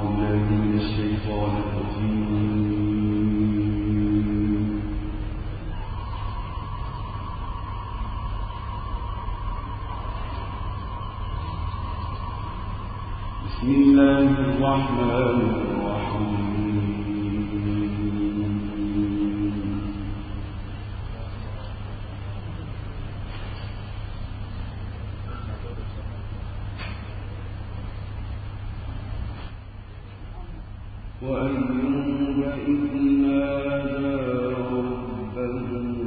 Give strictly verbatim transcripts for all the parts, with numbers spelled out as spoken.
بسم الله الرحمن الرحيم وأيوب إذ نادى ربه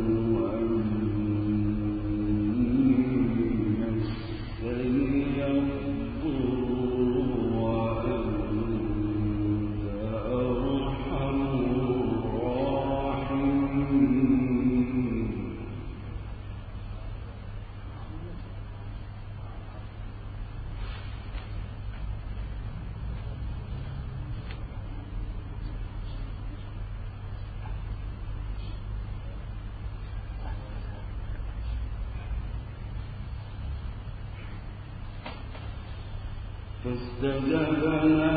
فاستجبنا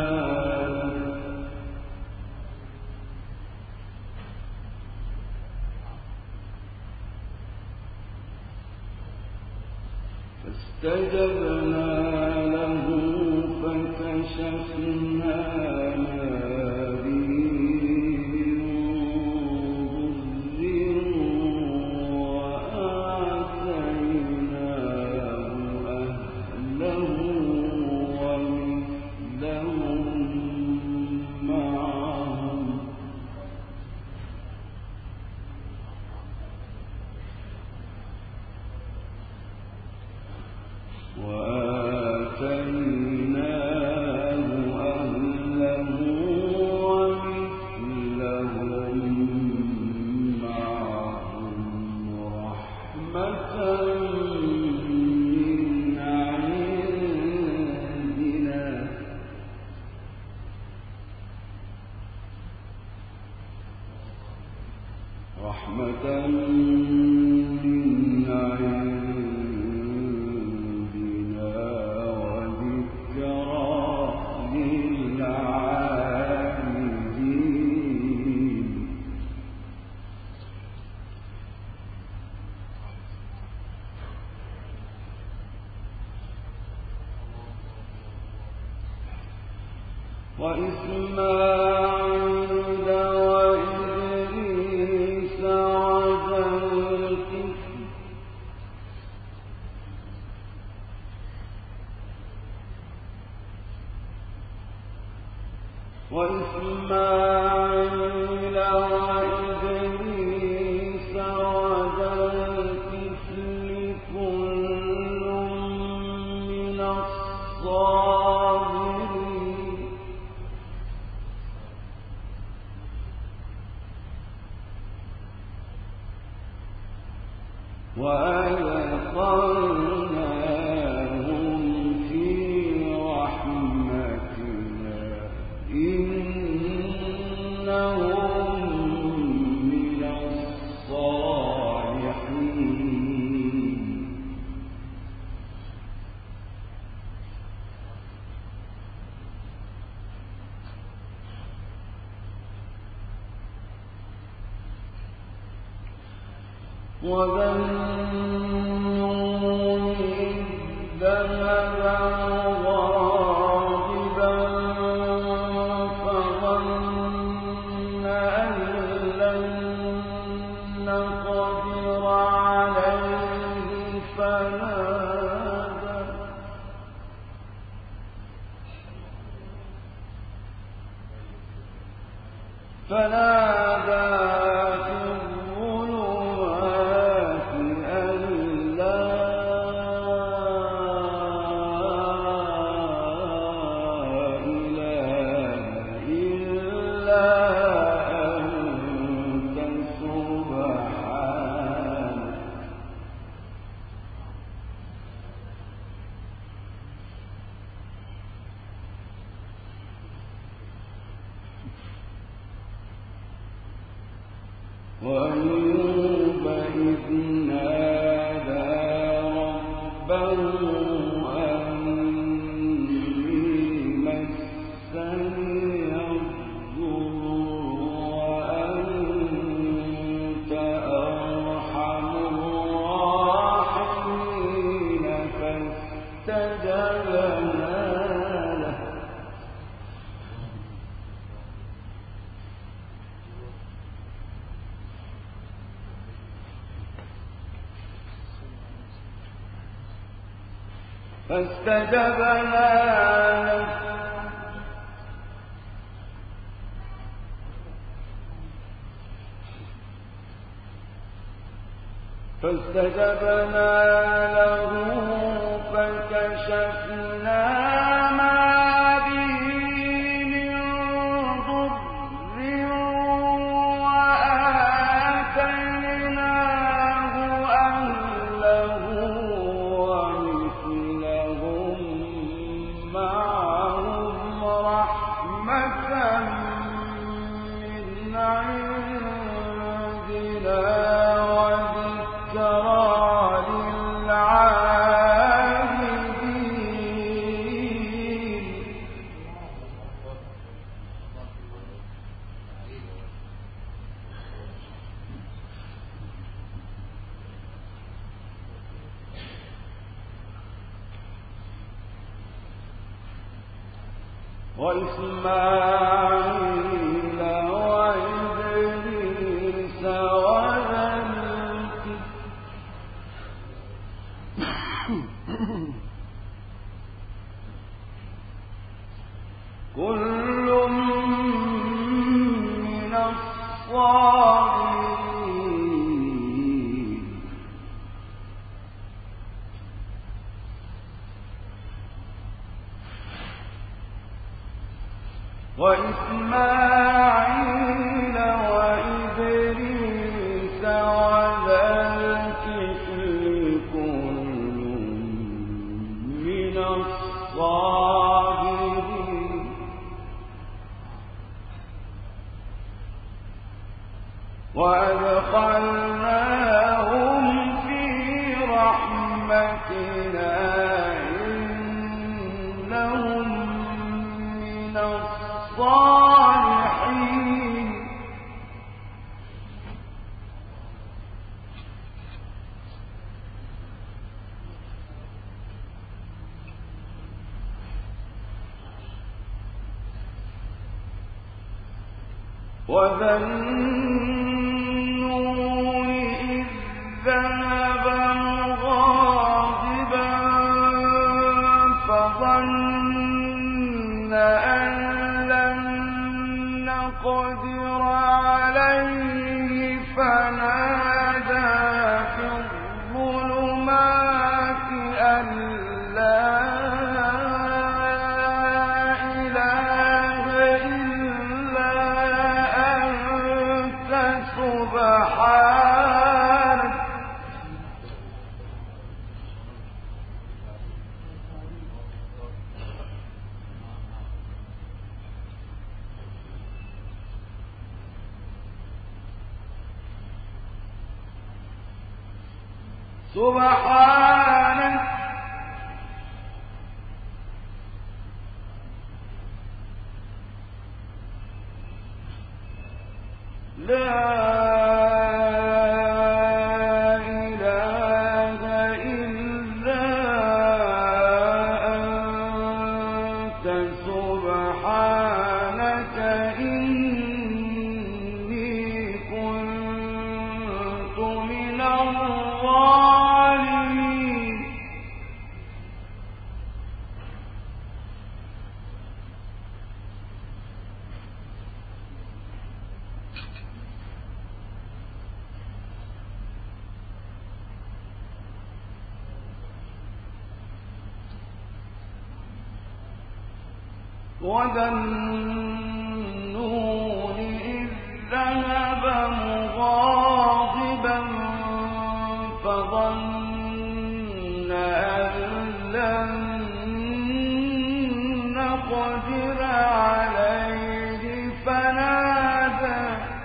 فاستجبنا له فكشفنا رحمة من عندنا وذكرى للعابدين وإسماعيل وإدريس وذا الكفل وإسماعيل وإدريس وذا الكفل كل من الصابرين وأدخلناهم في رحمتنا إنهم من الصالحين وذا النون إذ ذهب غاضبا فظن أن لن نقدر عليه فنادى فنادى وأيوب إذ نادى ربه أني مسني فاستجبنا له فاستجبنا له فكشفنا ما به من ضر وآتيناه أهله ومثلهم معهم رحمة من عندنا وإسماعيل وإدريس وذا كل من الصالحين وإسماعيل وإدريس وذا الكفل كل من الصابرين وأدخلناهم في رحمتنا إنهم من الصالحين وذا النون إذ ذهب مغاضبا فظن أن لن نقدر عليه فنادى في الظلمات أن لا إله إلا أنت سبحانك سبحانك لا إله إلا أنت سبحانك إني كنت من الظالمين وذا النون إذ ذهب مغاضبا فظن أن لن نقدر عليه فنادى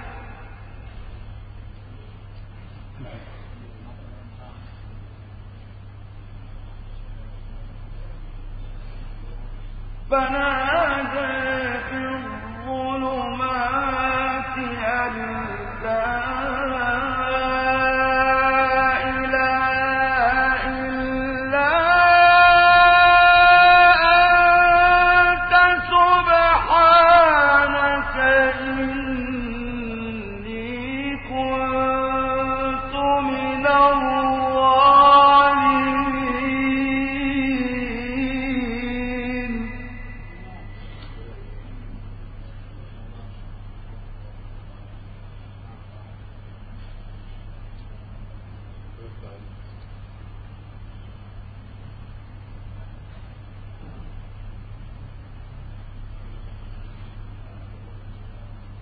فنادى في الظلمات أن لا إله إلا أنت سبحانك إني كنت من الظالمين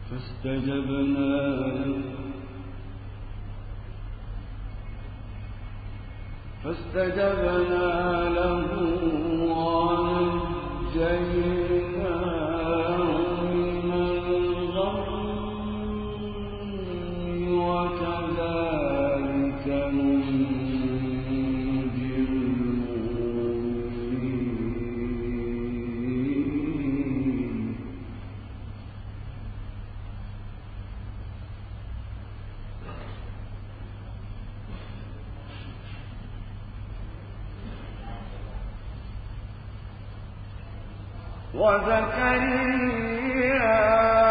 فاستجبنا له فاستجبنا له ونجيناه من الغم وكذلك ننجي المؤمنين. وزكريا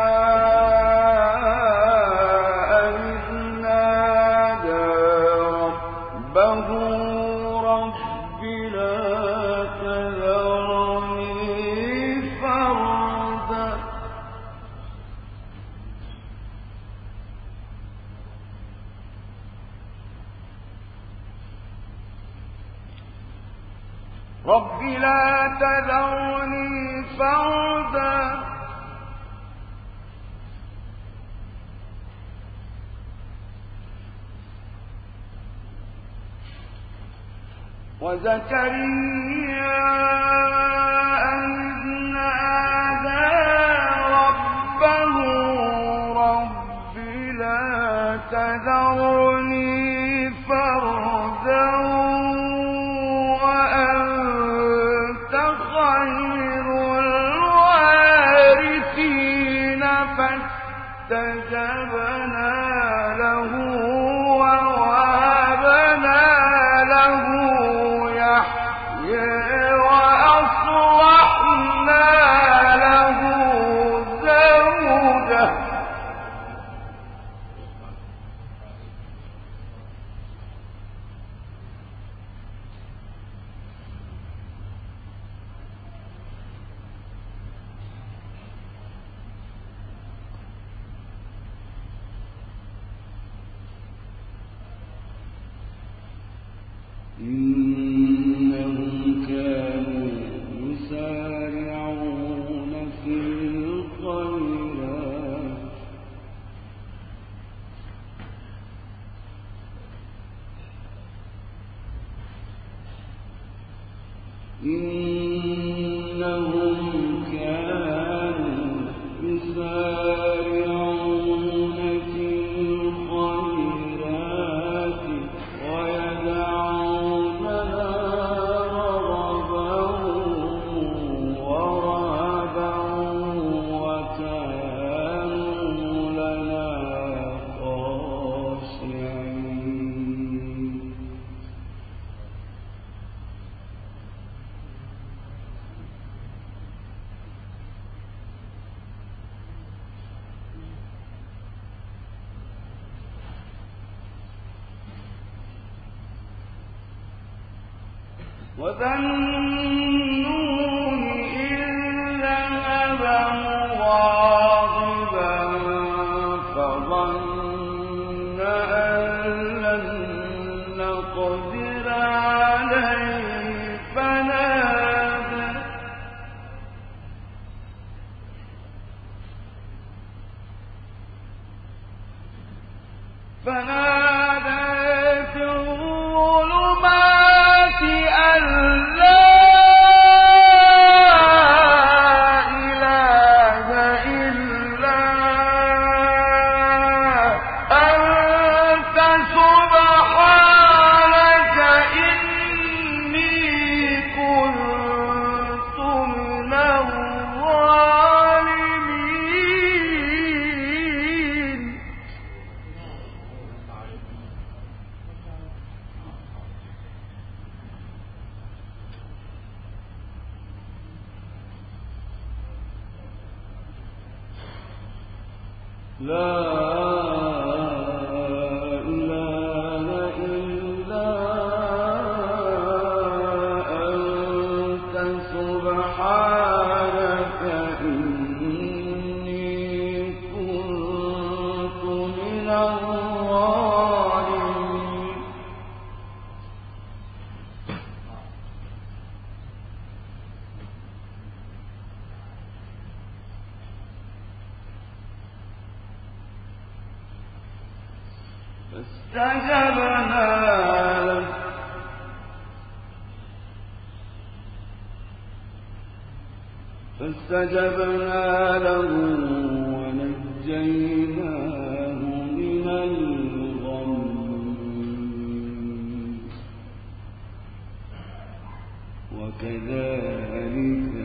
إذ نادى ربه رب لا تذرني فردا رب لا تذرني فردا وزكريا إذ نادى ربه رب لا تذرني فردا وأنت خير الوارثين فاستجبنا له ووهبنا له يحيى وأصلحنا له زوجه إنهم كانوا يسارعون في الخيرات إنهم كانوا يسارعون في الخيرات ويدعوننا رغبا ورهبا وكانوا لنا خاشعين. وذا النون إذ ذهب مغاضبا فظن أن لن نقدر عليه فنادى فنادى في الظلمات أن لا إله إلا أنت سبحانك إني كنت من الظالمين. لا إله إلا أنت سبحانك إني كنت من الظالمين. فاستجبنا له فاستجبنا له ونجيناه من الغم وكذلك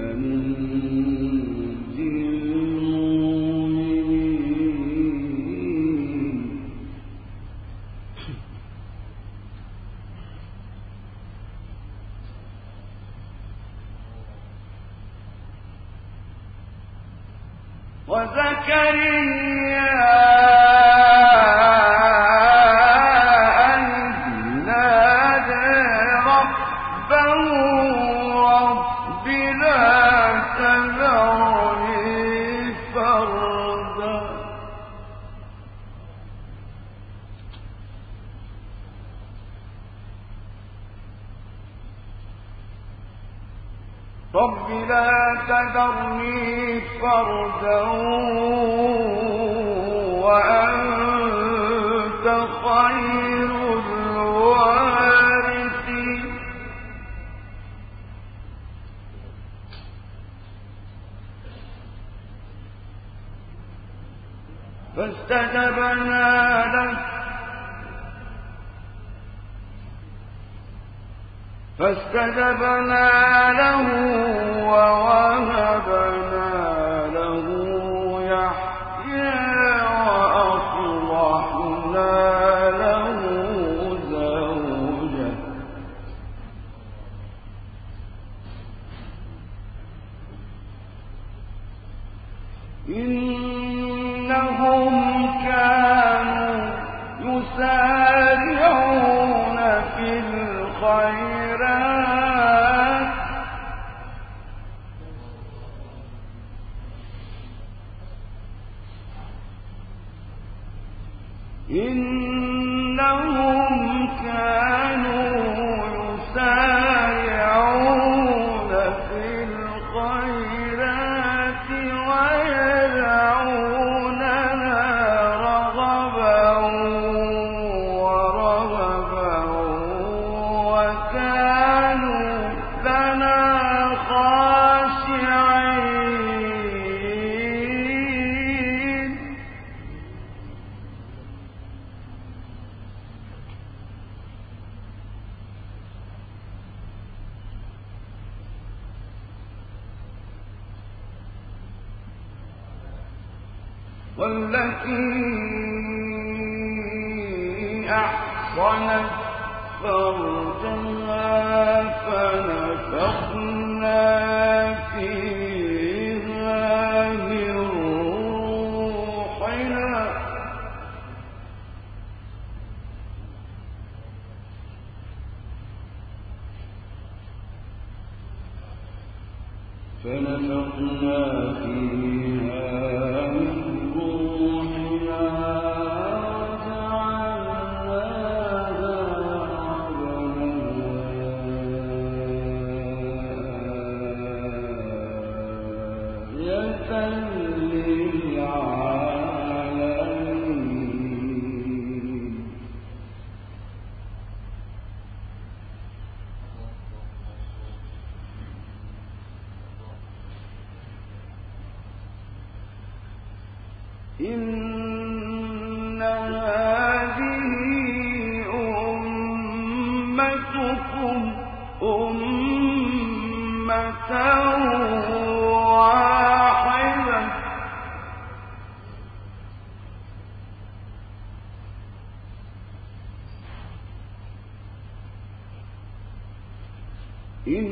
ننجي المؤمنين وزكريا رب لا تذرني فردا وأنت خير الوارثين فاستجبنا له فاستجبنا له ووهبنا له يحيى وأصلحنا له زوجه إنهم كانوا يسارعون في الخيرات إنهم كانوا يسارعون في الخيرات ويدعوننا رغبا ورهبا وكانوا لنا خاشعين والتي أحصنت فرجها فنفخنا فيها من روحنا فنفخنا فيها من روحنا إن هذه أمتكم أمة واحدة إن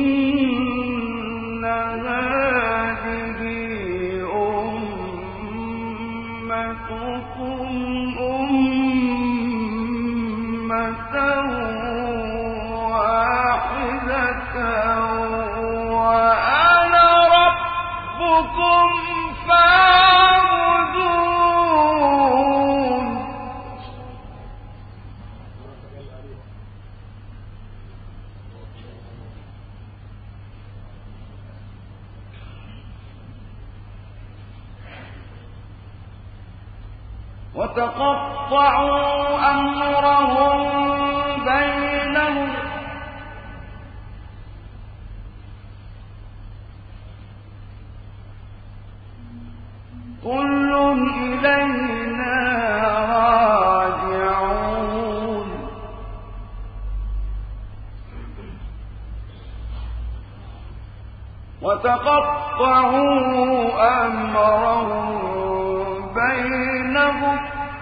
هذه أمتكم أمة واحدة وأنا ربكم فاعبدون وتقطعوا أمرهم بينهم كل إلينا راجعون وتقطعوا أمرهم بينهم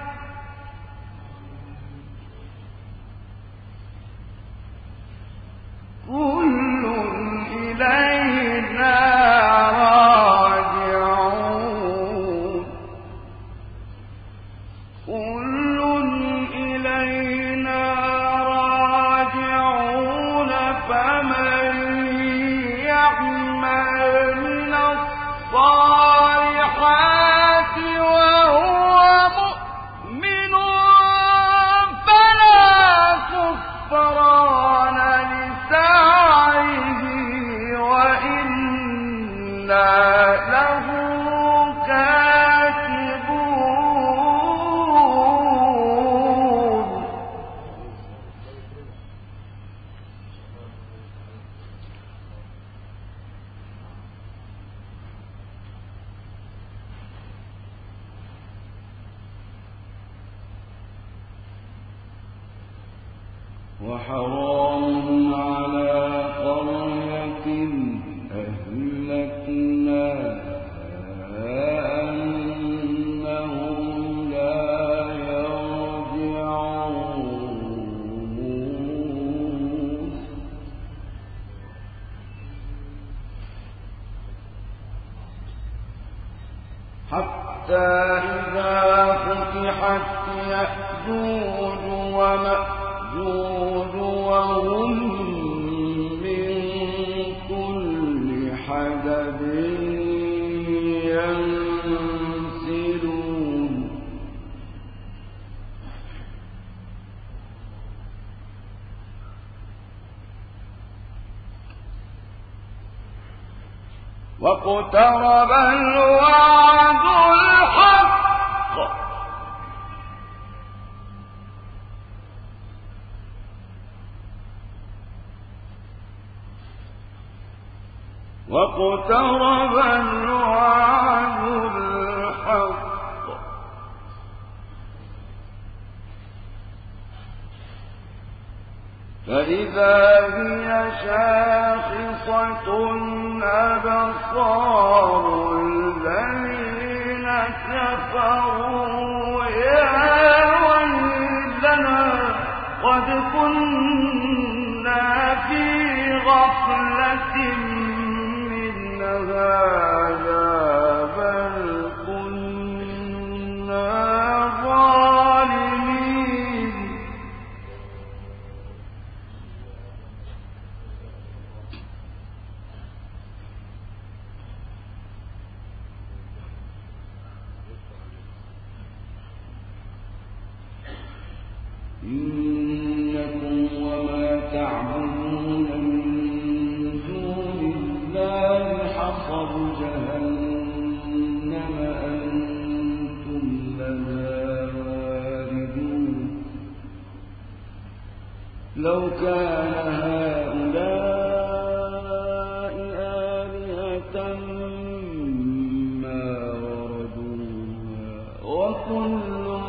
كل إلينا راجعون كل إلينا راجعون فمن يعمل من الصالحات وهو مؤمن فلا كفران لسعيه وإنا له كاتبون وحرام على قرية أهلكناها أنهم لا يرجعون حتى إذا فتحت يأجوج ومأجوج وهم من كل حدب ينسلون واقترب الوعد الحق واقترب الوعد الحق فإذا هي شاخصة أبصار الذين كفروا يا ويلنا قد كنا في غفلة من هذا بل كنا ظالمين إنكم وما تعبدون من دون الله حصب جهنم أنتم لها واردون لو كان هؤلاء آلهة ما وردوها وكل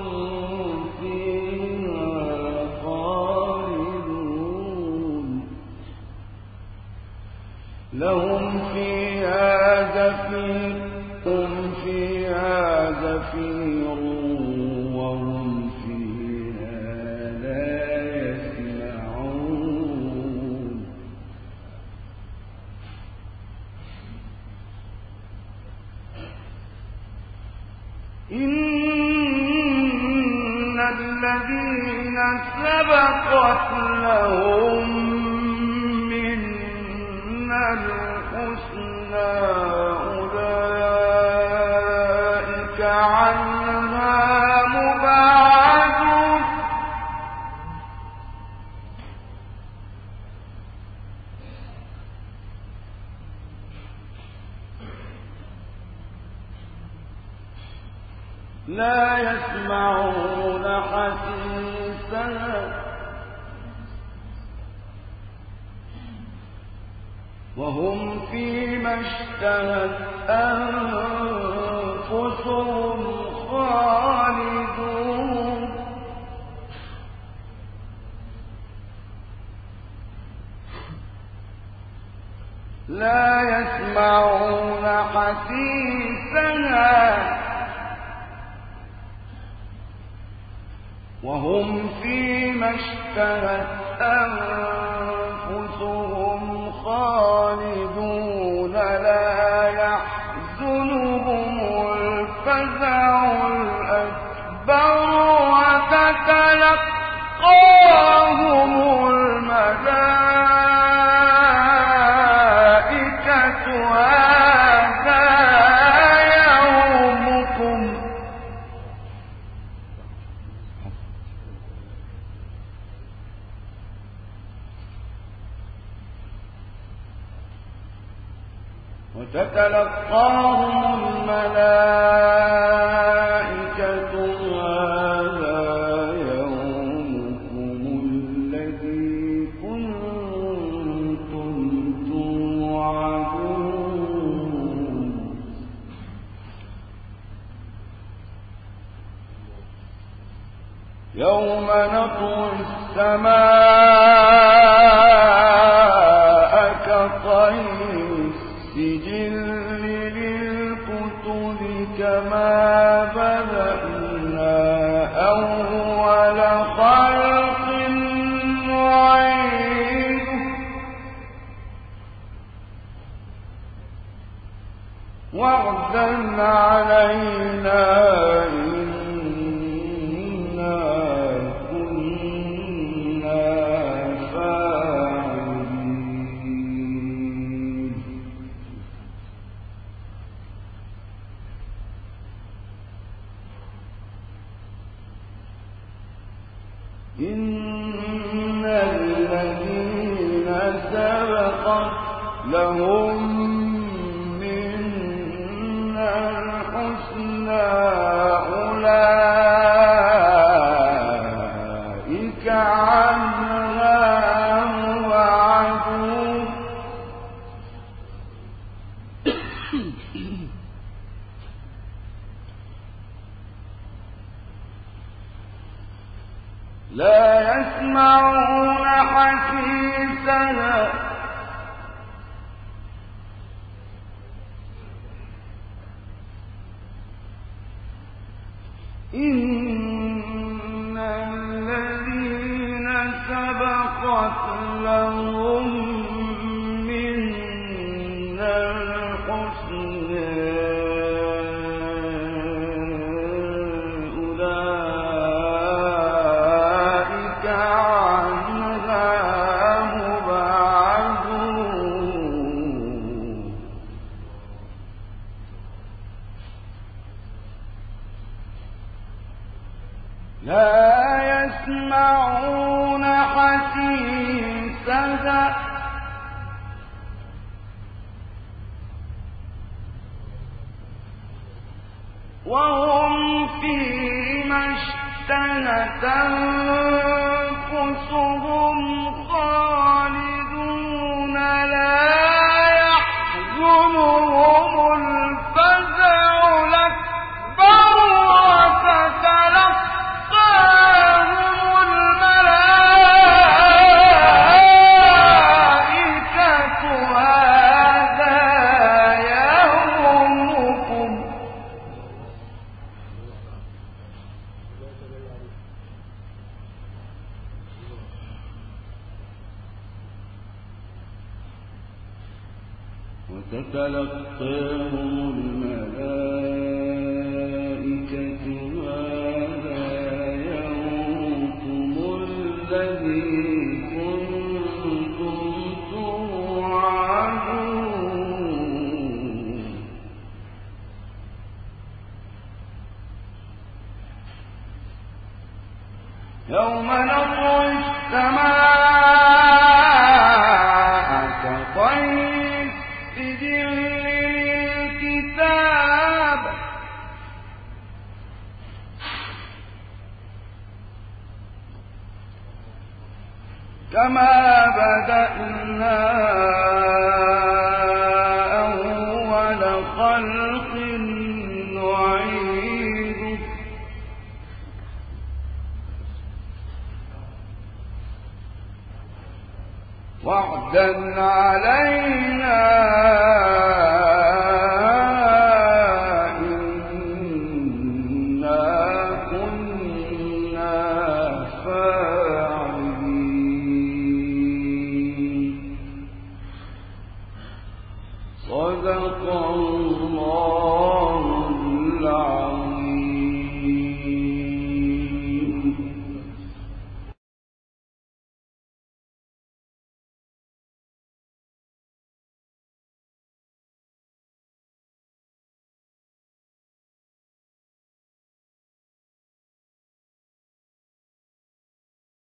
لهم فيها زفير هم فيها زفير وهم فيها لا يسمعون إن الذين سبقت لهم الحسنى أولئك عنها مبعدون لا يسمعون حسيسها وهم فيما اشتهت أنفسهم خالدون لا يسمعون حسيسها وهم فيما اشتهت أنفسهم خالدون لا يحزنهم الفزع الأكبر وتتلقاهم الملائكة هذا يومكم وتتلقاهم الملائكة هذا يومكم الذي كنتم توعدون يوم نطوي السماء كطي السجل للكتب كما بدأنا أول خلق نعيده وعدا علينا إنا كنا فاعلين إن الذين سبقت لهم منا الحسنى أولئك عنها مبعدون لا يسمعون حسيسها إن الذين سبقت لهم منا الحسنى أولئك عنها مبعدون لا يسمعون حسيسها وهم فيما اشتهت أنفسهم خالدون لا يحزنهم الفزع الأكبر وتتلقاهم الملائكة هذا يومكم وتتلقاهم الملائكة هذا يومكم الذي كنتم توعدون يوم نطوي السماء كطي السجل للكتاب كما بدأنا أول خلق نعيده وعدا علينا إنا كنا فاعلين صدق